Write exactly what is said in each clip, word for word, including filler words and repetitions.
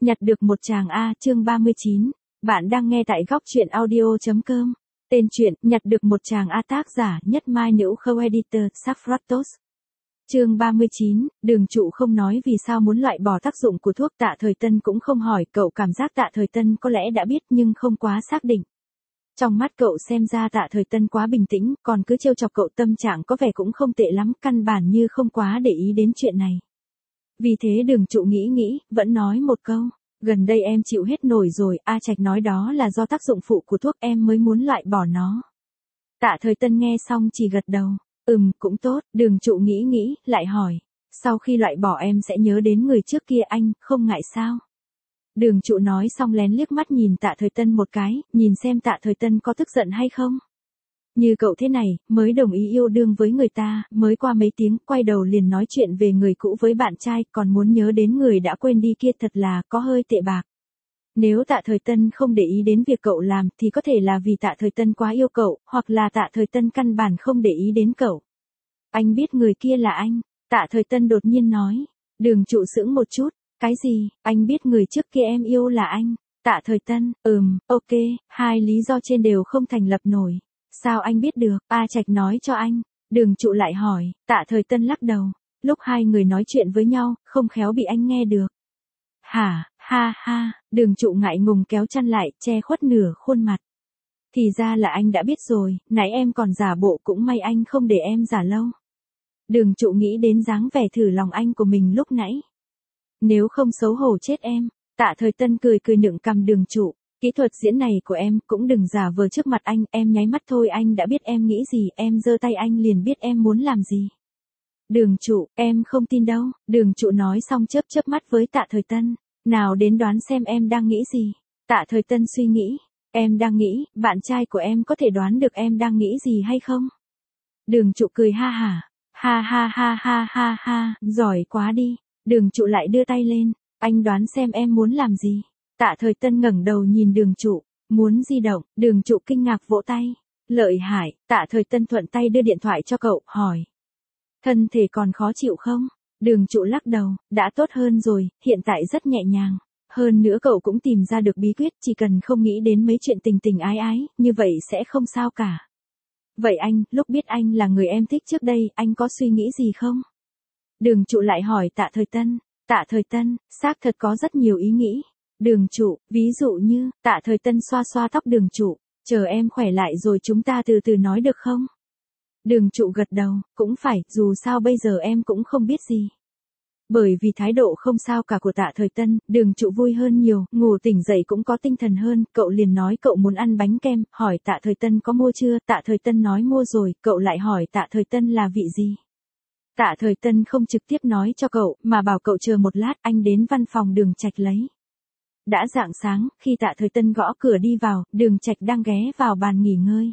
Nhặt được một chàng A, chương ba mươi chín. Bạn đang nghe tại góc truyện audio.com. Tên truyện, Nhặt được một chàng A, tác giả, Nhất Mai Nữ Khâu Editor, Saphratos. Chương ba mươi chín, Đường Trụ không nói vì sao muốn loại bỏ tác dụng của thuốc. Tạ Thời Tân cũng không hỏi, cậu cảm giác Tạ Thời Tân có lẽ đã biết nhưng không quá xác định. Trong mắt cậu xem ra Tạ Thời Tân quá bình tĩnh, còn cứ trêu chọc cậu, tâm trạng có vẻ cũng không tệ lắm, căn bản như không quá để ý đến chuyện này. Vì thế Đường Trụ nghĩ nghĩ, vẫn nói một câu, gần đây em chịu hết nổi rồi, A Trạch nói đó là do tác dụng phụ của thuốc, em mới muốn loại bỏ nó. Tạ Thời Tân nghe xong chỉ gật đầu, ừm, cũng tốt. Đường Trụ nghĩ nghĩ, lại hỏi, sau khi loại bỏ em sẽ nhớ đến người trước kia, anh không ngại sao? Đường Trụ nói xong lén liếc mắt nhìn Tạ Thời Tân một cái, nhìn xem Tạ Thời Tân có tức giận hay không. Như cậu thế này, mới đồng ý yêu đương với người ta, mới qua mấy tiếng, quay đầu liền nói chuyện về người cũ với bạn trai, còn muốn nhớ đến người đã quên đi kia, thật là có hơi tệ bạc. Nếu Tạ Thời Tân không để ý đến việc cậu làm thì có thể là vì Tạ Thời Tân quá yêu cậu, hoặc là Tạ Thời Tân căn bản không để ý đến cậu. Anh biết người kia là anh, Tạ Thời Tân đột nhiên nói. Đường Trụ sững một chút, cái gì, anh biết người trước kia em yêu là anh? Tạ Thời Tân, ừm, ok, hai lý do trên đều không thành lập nổi. Sao anh biết được? A Trạch nói cho anh. Đường Trụ lại hỏi. Tạ Thời Tân lắc đầu. Lúc hai người nói chuyện với nhau, không khéo bị anh nghe được. Hả, ha ha, Đường Trụ ngại ngùng kéo chăn lại, che khuất nửa khuôn mặt. Thì ra là anh đã biết rồi, nãy em còn giả bộ, cũng may anh không để em giả lâu. Đường Trụ nghĩ đến dáng vẻ thử lòng anh của mình lúc nãy. Nếu không xấu hổ chết em. Tạ Thời Tân cười cười nựng cằm Đường Trụ. Kỹ thuật diễn này của em cũng đừng giả vờ trước mặt anh, em nháy mắt thôi anh đã biết em nghĩ gì, em giơ tay anh liền biết em muốn làm gì. Đường Trụ, em không tin đâu. Đường Trụ nói xong chớp chớp mắt với Tạ Thời Tân. Nào đến đoán xem em đang nghĩ gì. Tạ Thời Tân suy nghĩ. Em đang nghĩ, bạn trai của em có thể đoán được em đang nghĩ gì hay không? Đường Trụ cười ha hả. Ha ha ha ha ha ha, giỏi quá đi. Đường Trụ lại đưa tay lên. Anh đoán xem em muốn làm gì? Tạ Thời Tân ngẩng đầu nhìn Đường Trụ, muốn di động. Đường Trụ kinh ngạc vỗ tay. Lợi hại. Tạ Thời Tân thuận tay đưa điện thoại cho cậu, hỏi. Thân thể còn khó chịu không? Đường Trụ lắc đầu, đã tốt hơn rồi, hiện tại rất nhẹ nhàng. Hơn nữa cậu cũng tìm ra được bí quyết, chỉ cần không nghĩ đến mấy chuyện tình tình ái ái, như vậy sẽ không sao cả. Vậy anh, lúc biết anh là người em thích trước đây, anh có suy nghĩ gì không? Đường Trụ lại hỏi Tạ Thời Tân. Tạ Thời Tân, xác thật có rất nhiều ý nghĩ. Đường Trụ, ví dụ như, Tạ Thời Tân xoa xoa tóc Đường Trụ, chờ em khỏe lại rồi chúng ta từ từ nói được không? Đường Trụ gật đầu, cũng phải, dù sao bây giờ em cũng không biết gì. Bởi vì thái độ không sao cả của Tạ Thời Tân, Đường Trụ vui hơn nhiều, ngủ tỉnh dậy cũng có tinh thần hơn, cậu liền nói cậu muốn ăn bánh kem, hỏi Tạ Thời Tân có mua chưa, Tạ Thời Tân nói mua rồi, cậu lại hỏi Tạ Thời Tân là vị gì. Tạ Thời Tân không trực tiếp nói cho cậu, mà bảo cậu chờ một lát, anh đến văn phòng Đường Trạch lấy. Đã rạng sáng, khi Tạ Thời Tân gõ cửa đi vào, Đường Trạch đang ghé vào bàn nghỉ ngơi.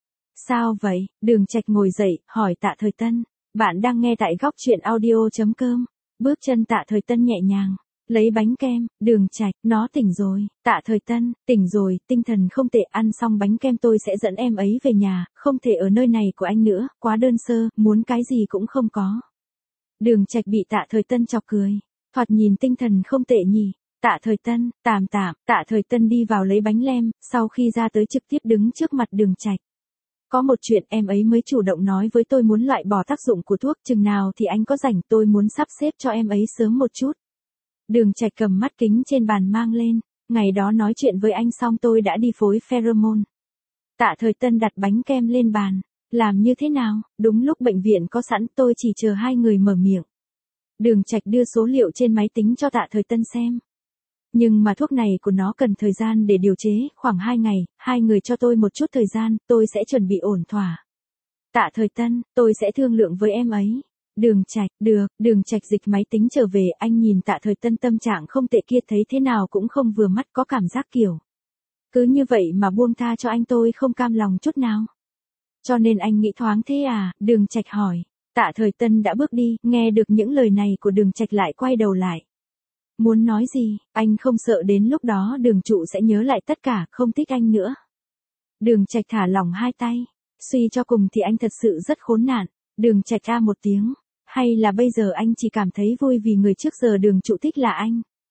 Sao vậy? Đường Trạch ngồi dậy, hỏi Tạ Thời Tân. Bạn đang nghe tại góc truyện audio.com. Bước chân Tạ Thời Tân nhẹ nhàng. Lấy bánh kem. Đường Trạch, nó tỉnh rồi. Tạ Thời Tân, tỉnh rồi, tinh thần không tệ, ăn xong bánh kem tôi sẽ dẫn em ấy về nhà, không thể ở nơi này của anh nữa, quá đơn sơ, muốn cái gì cũng không có. Đường Trạch bị Tạ Thời Tân chọc cười. Thoạt nhìn tinh thần không tệ nhỉ. Tạ Thời Tân, tạm tạm, Tạ Thời Tân đi vào lấy bánh lem, sau khi ra tới trực tiếp đứng trước mặt Đường Trạch. Có một chuyện em ấy mới chủ động nói với tôi muốn loại bỏ tác dụng của thuốc, chừng nào thì anh có rảnh, tôi muốn sắp xếp cho em ấy sớm một chút. Đường Trạch cầm mắt kính trên bàn mang lên, ngày đó nói chuyện với anh xong tôi đã đi phối pheromone. Tạ Thời Tân đặt bánh kem lên bàn, làm như thế nào, đúng lúc bệnh viện có sẵn, tôi chỉ chờ hai người mở miệng. Đường Trạch đưa số liệu trên máy tính cho Tạ Thời Tân xem. Nhưng mà thuốc này của nó cần thời gian để điều chế, khoảng hai ngày, hai người cho tôi một chút thời gian, tôi sẽ chuẩn bị ổn thỏa. Tạ Thời Tân, tôi sẽ thương lượng với em ấy. Đường Trạch, được. Đường Trạch dịch máy tính trở về, anh nhìn Tạ Thời Tân tâm trạng không tệ kia thấy thế nào cũng không vừa mắt, có cảm giác kiểu. Cứ như vậy mà buông tha cho anh, tôi không cam lòng chút nào. Cho nên anh nghĩ thoáng thế à? Đường Trạch hỏi. Tạ Thời Tân đã bước đi, nghe được những lời này của Đường Trạch lại quay đầu lại. Muốn nói gì, anh không sợ đến lúc đó Đường Trụ sẽ nhớ lại tất cả, không thích anh nữa. Đường Trạch thả lỏng hai tay, suy cho cùng thì anh thật sự rất khốn nạn. Đường Trạch a một tiếng, hay là bây giờ anh chỉ cảm thấy vui vì người trước giờ Đường Trụ thích là anh.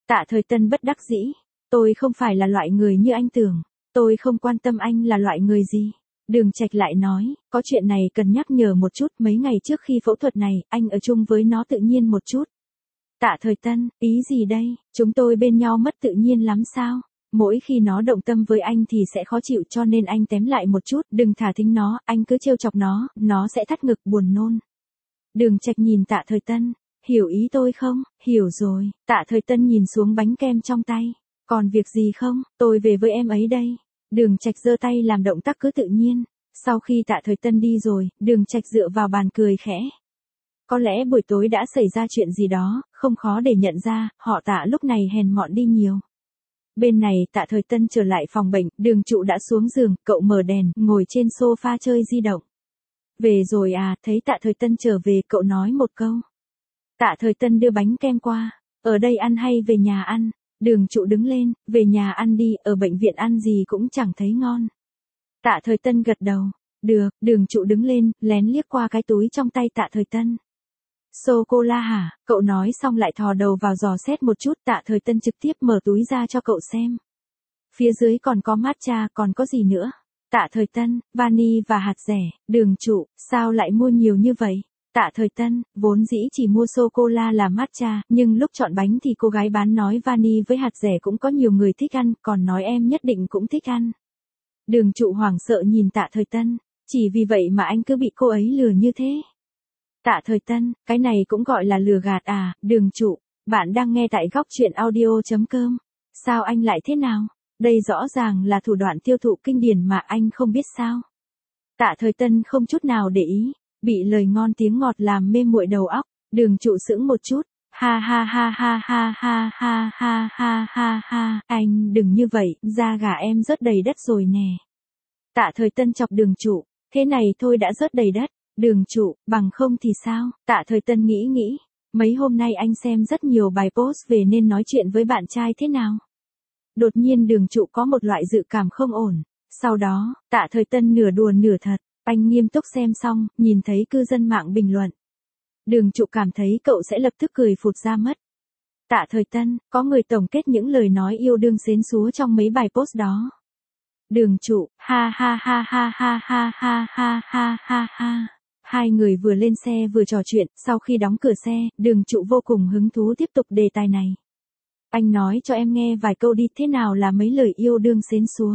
Tạ Thời Tân bất đắc dĩ. Tôi không phải là loại người như anh tưởng. Tôi không quan tâm anh là loại người gì. Đường Trạch lại nói, có chuyện này cần nhắc nhở một chút, mấy ngày trước khi phẫu thuật này, anh ở chung với nó tự nhiên một chút. Tạ Thời Tân, ý gì đây, chúng tôi bên nhau mất tự nhiên lắm sao? Mỗi khi nó động tâm với anh thì sẽ khó chịu cho nên anh tém lại một chút, đừng thả thính nó, anh cứ trêu chọc nó, nó sẽ thắt ngực buồn nôn. Đường Trạch nhìn Tạ Thời Tân, hiểu ý tôi không? Hiểu rồi. Tạ Thời Tân nhìn xuống bánh kem trong tay. Còn việc gì không? Tôi về với em ấy đây. Đường Trạch giơ tay làm động tác cứ tự nhiên. Sau khi Tạ Thời Tân đi rồi, Đường Trạch dựa vào bàn cười khẽ. Có lẽ buổi tối đã xảy ra chuyện gì đó, không khó để nhận ra, họ Tạ lúc này hèn mọn đi nhiều. Bên này Tạ Thời Tân trở lại phòng bệnh, Đường Trụ đã xuống giường, cậu mở đèn, ngồi trên sofa chơi di động. Về rồi à, thấy Tạ Thời Tân trở về, cậu nói một câu. Tạ Thời Tân đưa bánh kem qua, ở đây ăn hay về nhà ăn? Đường Trụ đứng lên, về nhà ăn đi, ở bệnh viện ăn gì cũng chẳng thấy ngon. Tạ Thời Tân gật đầu, được, Đường Trụ đứng lên, lén liếc qua cái túi trong tay Tạ Thời Tân. Sô-cô-la hả? Cậu nói xong lại thò đầu vào dò xét một chút, Tạ Thời Tân trực tiếp mở túi ra cho cậu xem. Phía dưới còn có matcha, còn có gì nữa? Tạ Thời Tân, vani và hạt dẻ. Đường Trụ, sao lại mua nhiều như vậy? Tạ Thời Tân, vốn dĩ chỉ mua sô-cô-la là matcha, nhưng lúc chọn bánh thì cô gái bán nói vani với hạt dẻ cũng có nhiều người thích ăn, còn nói em nhất định cũng thích ăn. Đường Trụ hoảng sợ nhìn Tạ Thời Tân, chỉ vì vậy mà anh cứ bị cô ấy lừa như thế. Tạ Thời Tân, cái này cũng gọi là lừa gạt à? Đường Trụ, bạn đang nghe tại góc truyện audio chấm com. Sao anh lại thế nào? Đây rõ ràng là thủ đoạn tiêu thụ kinh điển mà anh không biết sao? Tạ Thời Tân không chút nào để ý, bị lời ngon tiếng ngọt làm mê muội đầu óc. Đường Trụ sững một chút, ha ha ha ha ha ha ha ha ha ha ha, anh đừng như vậy, da gà em rớt đầy đất rồi nè. Tạ Thời Tân chọc Đường Trụ, thế này thôi đã rớt đầy đất. Đường Trụ, bằng không thì sao? Tạ Thời Tân nghĩ nghĩ, mấy hôm nay anh xem rất nhiều bài post về nên nói chuyện với bạn trai thế nào. Đột nhiên Đường Trụ có một loại dự cảm không ổn. Sau đó, Tạ Thời Tân nửa đùa nửa thật, anh nghiêm túc xem xong, nhìn thấy cư dân mạng bình luận. Đường Trụ cảm thấy cậu sẽ lập tức cười phụt ra mất. Tạ Thời Tân, có người tổng kết những lời nói yêu đương xến xúa trong mấy bài post đó. Đường Trụ, ha ha ha ha ha ha ha ha ha ha ha. Hai người vừa lên xe vừa trò chuyện, sau khi đóng cửa xe, Đường Trụ vô cùng hứng thú tiếp tục đề tài này. Anh nói cho em nghe vài câu đi, thế nào là mấy lời yêu đương xến xúa?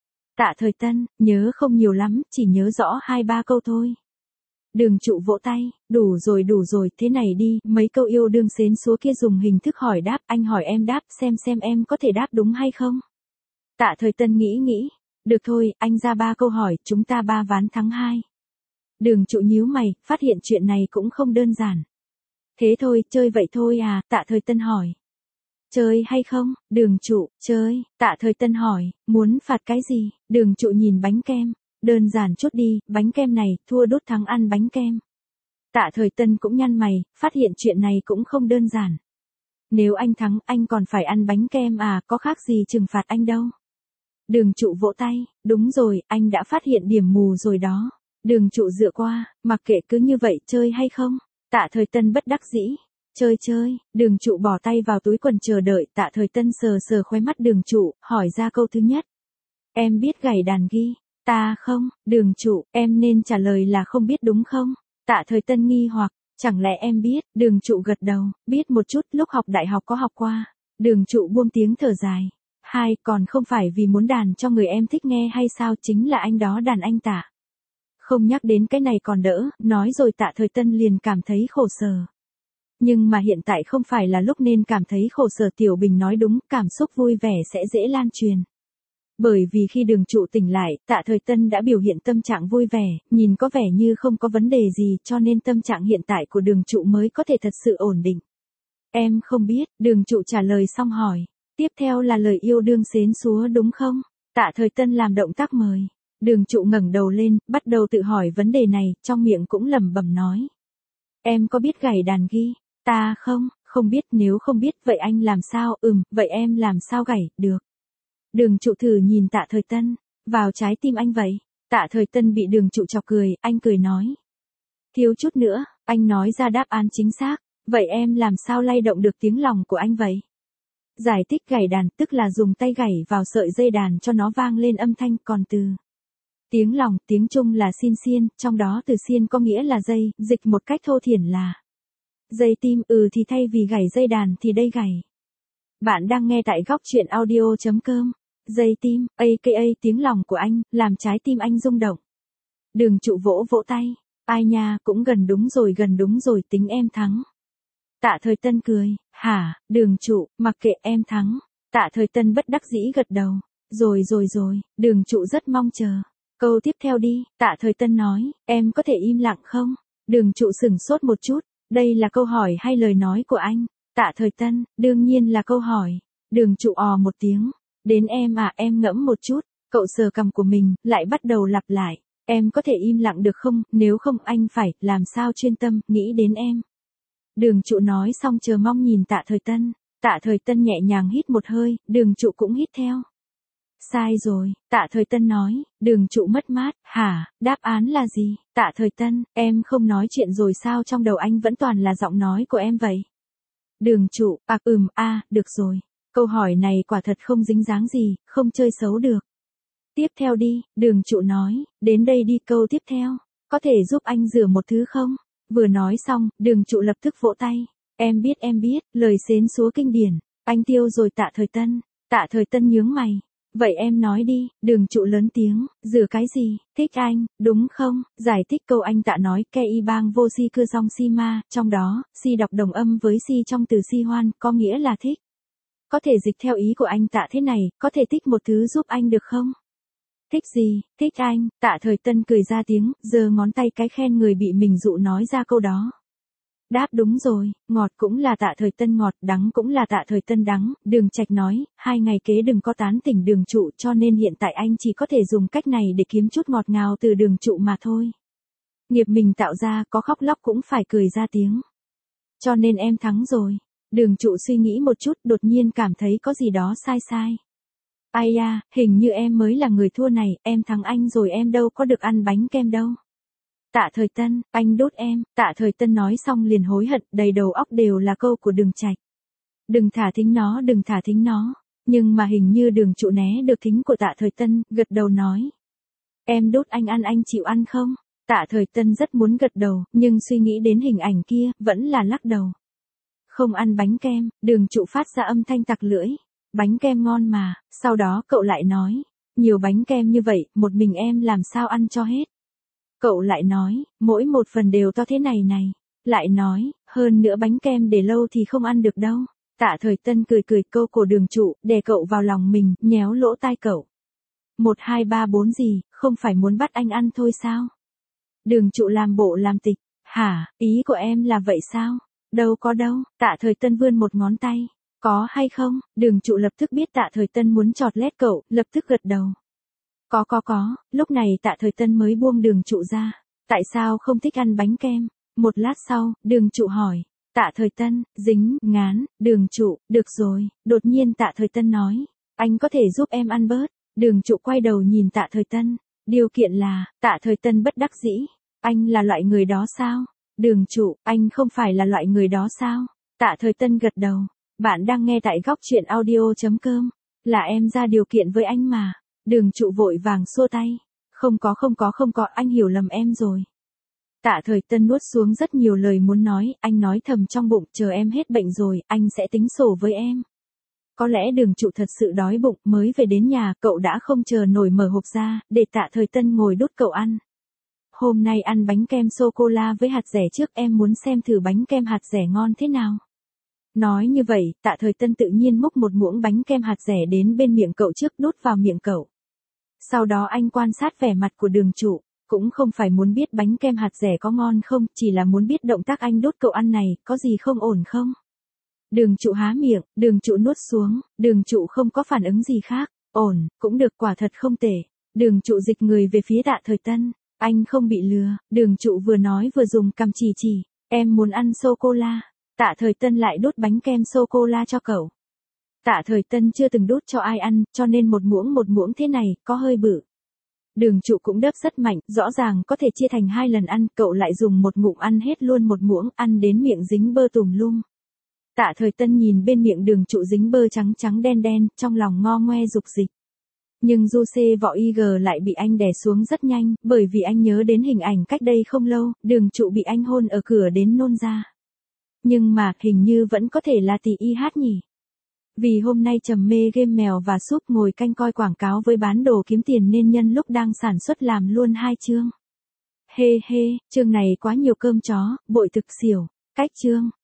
Tạ Thời Tân, nhớ không nhiều lắm, chỉ nhớ rõ hai ba câu thôi. Đường Trụ vỗ tay, đủ rồi đủ rồi, thế này đi, mấy câu yêu đương xến xúa kia dùng hình thức hỏi đáp, anh hỏi em đáp, xem xem em có thể đáp đúng hay không. Tạ Thời Tân nghĩ nghĩ, được thôi, anh ra ba câu hỏi, chúng ta ba ván thắng hai. Đường Trụ nhíu mày, phát hiện chuyện này cũng không đơn giản. Thế thôi, chơi vậy thôi à? Tạ Thời Tân hỏi. Chơi hay không? Đường Trụ, chơi. Tạ Thời Tân hỏi, muốn phạt cái gì? Đường Trụ nhìn bánh kem. Đơn giản chút đi, bánh kem này, thua đốt thắng ăn bánh kem. Tạ Thời Tân cũng nhăn mày, phát hiện chuyện này cũng không đơn giản. Nếu anh thắng, anh còn phải ăn bánh kem à, có khác gì trừng phạt anh đâu. Đường Trụ vỗ tay, đúng rồi, anh đã phát hiện điểm mù rồi đó. Đường Trụ dựa qua, mặc kệ cứ như vậy, chơi hay không? Tạ Thời Tân bất đắc dĩ. Chơi chơi, Đường Trụ bỏ tay vào túi quần chờ đợi, Tạ Thời Tân sờ sờ khóe mắt Đường Trụ, hỏi ra câu thứ nhất. Em biết gảy đàn ghi? Ta không, Đường Trụ, em nên trả lời là không biết đúng không? Tạ Thời Tân nghi hoặc, chẳng lẽ em biết? Đường Trụ gật đầu, biết một chút, lúc học đại học có học qua. Đường Trụ buông tiếng thở dài. Hai, còn không phải vì muốn đàn cho người em thích nghe hay sao, chính là anh đó đàn anh Tạ. Không nhắc đến cái này còn đỡ, nói rồi Tạ Thời Tân liền cảm thấy khổ sở. Nhưng mà hiện tại không phải là lúc nên cảm thấy khổ sở, Tiểu Bình nói đúng, cảm xúc vui vẻ sẽ dễ lan truyền. Bởi vì khi Đường Trụ tỉnh lại, Tạ Thời Tân đã biểu hiện tâm trạng vui vẻ, nhìn có vẻ như không có vấn đề gì, cho nên tâm trạng hiện tại của Đường Trụ mới có thể thật sự ổn định. Em không biết, Đường Trụ trả lời xong hỏi. Tiếp theo là lời yêu đương xến xúa đúng không? Tạ Thời Tân làm động tác mời. Đường Trụ ngẩng đầu lên, bắt đầu tự hỏi vấn đề này, trong miệng cũng lẩm bẩm nói. Em có biết gảy đàn ghi? Ta không, không biết, nếu không biết, vậy anh làm sao? Ừm, vậy em làm sao gảy, được. Đường Trụ thử nhìn Tạ Thời Tân, vào trái tim anh vậy. Tạ Thời Tân bị Đường Trụ chọc cười, anh cười nói. Thiếu chút nữa, anh nói ra đáp án chính xác, vậy em làm sao lay động được tiếng lòng của anh vậy? Giải thích gảy đàn tức là dùng tay gảy vào sợi dây đàn cho nó vang lên âm thanh, còn từ tiếng lòng, tiếng Trung là xin xiên, trong đó từ xiên có nghĩa là dây, dịch một cách thô thiển là dây tim, ừ thì thay vì gảy dây đàn thì đây gảy. Bạn đang nghe tại góc truyện audio.com. Dây tim, a ca a tiếng lòng của anh, làm trái tim anh rung động. Đường Trụ vỗ vỗ tay. Ai nha, cũng gần đúng rồi gần đúng rồi, tính em thắng. Tạ Thời Tân cười, hả, Đường Trụ, mặc kệ em thắng. Tạ Thời Tân bất đắc dĩ gật đầu. Rồi rồi rồi, Đường Trụ rất mong chờ. Câu tiếp theo đi, Tạ Thời Tân nói, em có thể im lặng không? Đường Trụ sửng sốt một chút, đây là câu hỏi hay lời nói của anh? Tạ Thời Tân, đương nhiên là câu hỏi. Đường Trụ ò một tiếng, đến em à, em ngẫm một chút, cậu sờ cằm của mình, lại bắt đầu lặp lại, em có thể im lặng được không, nếu không anh phải, làm sao chuyên tâm, nghĩ đến em. Đường Trụ nói xong chờ mong nhìn Tạ Thời Tân, Tạ Thời Tân nhẹ nhàng hít một hơi, Đường Trụ cũng hít theo. Sai rồi, Tạ Thời Tân nói, Đường Trụ mất mát, hả, đáp án là gì? Tạ Thời Tân, em không nói chuyện rồi sao, trong đầu anh vẫn toàn là giọng nói của em vậy? Đường Trụ, à ừm, a, à, được rồi. Câu hỏi này quả thật không dính dáng gì, không chơi xấu được. Tiếp theo đi, Đường Trụ nói, đến đây đi, câu tiếp theo. Có thể giúp anh rửa một thứ không? Vừa nói xong, Đường Trụ lập tức vỗ tay. Em biết em biết, lời xến xúa kinh điển. Anh tiêu rồi Tạ Thời Tân. Tạ Thời Tân nhướng mày. Vậy em nói đi, Đường Trụ lớn tiếng, rửa cái gì, thích anh, đúng không? Giải thích câu anh Tạ nói, ke y bang vô si cưa song si ma, trong đó, si đọc đồng âm với si trong từ si hoan, có nghĩa là thích. Có thể dịch theo ý của anh Tạ thế này, có thể thích một thứ giúp anh được không? Thích gì, thích anh, Tạ Thời Tân cười ra tiếng, giơ ngón tay cái khen người bị mình dụ nói ra câu đó. Đáp đúng rồi, ngọt cũng là Tạ Thời Tân ngọt, đắng cũng là Tạ Thời Tân đắng, Đường Trạch nói, hai ngày kế đừng có tán tỉnh Đường Trụ, cho nên hiện tại anh chỉ có thể dùng cách này để kiếm chút ngọt ngào từ Đường Trụ mà thôi. Nghiệp mình tạo ra, có khóc lóc cũng phải cười ra tiếng. Cho nên em thắng rồi. Đường Trụ suy nghĩ một chút, đột nhiên cảm thấy có gì đó sai sai. Ai da, hình như em mới là người thua này, em thắng anh rồi, em đâu có được ăn bánh kem đâu. Tạ Thời Tân, anh đốt em. Tạ Thời Tân nói xong liền hối hận, đầy đầu óc đều là câu của Đường Trạch. Đừng thả thính nó, đừng thả thính nó. Nhưng mà hình như Đường Trụ né được thính của Tạ Thời Tân, gật đầu nói. Em đốt anh ăn, anh chịu ăn không? Tạ Thời Tân rất muốn gật đầu, nhưng suy nghĩ đến hình ảnh kia, vẫn là lắc đầu. Không ăn bánh kem, Đường Trụ phát ra âm thanh tặc lưỡi. Bánh kem ngon mà, sau đó cậu lại nói. Nhiều bánh kem như vậy, một mình em làm sao ăn cho hết? Cậu lại nói, mỗi một phần đều to thế này này. Lại nói, hơn nữa bánh kem để lâu thì không ăn được đâu. Tạ Thời Tân cười cười câu của Đường Trụ, đè cậu vào lòng mình, nhéo lỗ tai cậu. Một hai ba bốn gì, không phải muốn bắt anh ăn thôi sao? Đường Trụ làm bộ làm tịch, hả, ý của em là vậy sao? Đâu có đâu, Tạ Thời Tân vươn một ngón tay. Có hay không? Đường Trụ lập tức biết Tạ Thời Tân muốn chọt lét cậu, lập tức gật đầu. Có có có, lúc này Tạ Thời Tân mới buông Đường Trụ ra. Tại sao không thích ăn bánh kem? Một lát sau, Đường Trụ hỏi. Tạ Thời Tân, dính, ngán, Đường Trụ, được rồi, đột nhiên Tạ Thời Tân nói. Anh có thể giúp em ăn bớt. Đường Trụ quay đầu nhìn Tạ Thời Tân. Điều kiện là, Tạ Thời Tân bất đắc dĩ. Anh là loại người đó sao? Đường Trụ, anh không phải là loại người đó sao? Tạ Thời Tân gật đầu. Bạn đang nghe tại góc truyện audio.com. Là em ra điều kiện với anh mà. Đường Trụ vội vàng xua tay. Không có không có không có, anh hiểu lầm em rồi. Tạ Thời Tân nuốt xuống rất nhiều lời muốn nói, anh nói thầm trong bụng, chờ em hết bệnh rồi, anh sẽ tính sổ với em. Có lẽ Đường Trụ thật sự đói bụng, mới về đến nhà, cậu đã không chờ nổi mở hộp ra, để Tạ Thời Tân ngồi đút cậu ăn. Hôm nay ăn bánh kem sô-cô-la với hạt dẻ trước, em muốn xem thử bánh kem hạt dẻ ngon thế nào. Nói như vậy, Tạ Thời Tân tự nhiên múc một muỗng bánh kem hạt dẻ đến bên miệng cậu trước, đút vào miệng cậu. Sau đó anh quan sát vẻ mặt của Đường Trụ, cũng không phải muốn biết bánh kem hạt dẻ có ngon không, chỉ là muốn biết động tác anh đút cậu ăn này, có gì không ổn không. Đường Trụ há miệng, Đường Trụ nuốt xuống, Đường Trụ không có phản ứng gì khác, ổn, cũng được, quả thật không tệ. Đường Trụ dịch người về phía Tạ Thời Tân, anh không bị lừa. Đường Trụ vừa nói vừa dùng cằm chỉ chỉ, em muốn ăn sô-cô-la. Tạ Thời Tân lại đút bánh kem sô-cô-la cho cậu. Tạ Thời Tân chưa từng đút cho ai ăn, cho nên một muỗng một muỗng thế này, có hơi bự. Đường Trụ cũng đớp rất mạnh, rõ ràng có thể chia thành hai lần ăn, cậu lại dùng một ngụm ăn hết luôn một muỗng, ăn đến miệng dính bơ tùm lum. Tạ Thời Tân nhìn bên miệng đường trụ dính bơ trắng trắng đen đen, trong lòng ngo ngoe dục dịch. Nhưng du xê võ i giê lại bị anh đè xuống rất nhanh, bởi vì anh nhớ đến hình ảnh cách đây không lâu, đường trụ bị anh hôn ở cửa đến nôn ra. Nhưng mà, hình như vẫn có thể là tỷ y hát nhỉ. Vì hôm nay trầm mê game mèo và súp ngồi canh coi quảng cáo với bán đồ kiếm tiền nên nhân lúc đang sản xuất làm luôn hai chương. Hê hê, chương này quá nhiều cơm chó, bội thực xỉu. Cách chương.